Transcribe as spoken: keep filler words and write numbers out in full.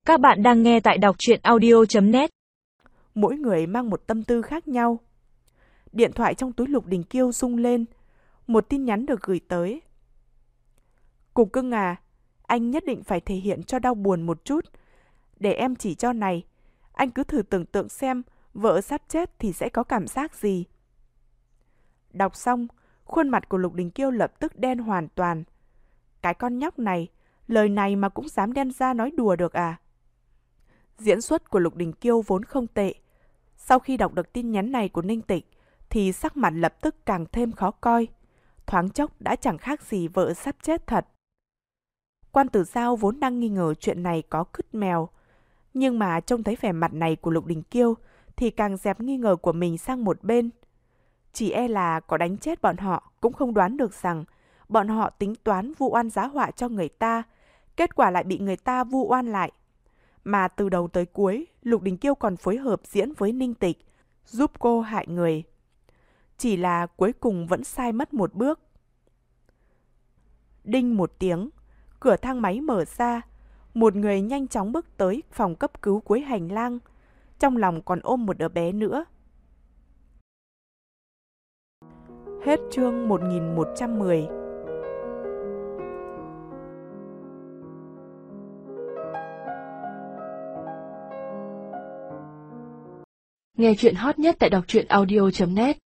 Các bạn đang nghe tại đọc truyện audio chấm net. Mỗi người mang một tâm tư khác nhau. Điện thoại trong túi Lục Đình Kiêu rung lên. Một tin nhắn được gửi tới. Cục Cưng à, anh nhất định phải thể hiện cho đau buồn một chút. Để em chỉ cho này. Anh cứ thử tưởng tượng xem vợ sắp chết thì sẽ có cảm giác gì. Đọc xong, khuôn mặt của Lục Đình Kiêu lập tức đen hoàn toàn. Cái con nhóc này, lời này mà cũng dám đem ra nói đùa được à? Diễn xuất của Lục Đình Kiêu vốn không tệ. Sau khi đọc được tin nhắn này của Ninh Tịch, thì sắc mặt lập tức càng thêm khó coi. Thoáng chốc đã chẳng khác gì vợ sắp chết thật. Quan Tử Giao vốn đang nghi ngờ chuyện này có cứt mèo. Nhưng mà trông thấy vẻ mặt này của Lục Đình Kiêu, thì càng dẹp nghi ngờ của mình sang một bên. Chỉ e là có đánh chết bọn họ cũng không đoán được rằng bọn họ tính toán vu oan giá họa cho người ta, kết quả lại bị người ta vu oan lại. Mà từ đầu tới cuối, Lục Đình Kiêu còn phối hợp diễn với Ninh Tịch, giúp cô hại người. Chỉ là cuối cùng vẫn sai mất một bước. Đinh một tiếng, cửa thang máy mở ra, một người nhanh chóng bước tới phòng cấp cứu cuối hành lang, trong lòng còn ôm một đứa bé nữa. Hết chương một nghìn một trăm mười. Nghe chuyện hot nhất tại đọc truyện audio chấm net.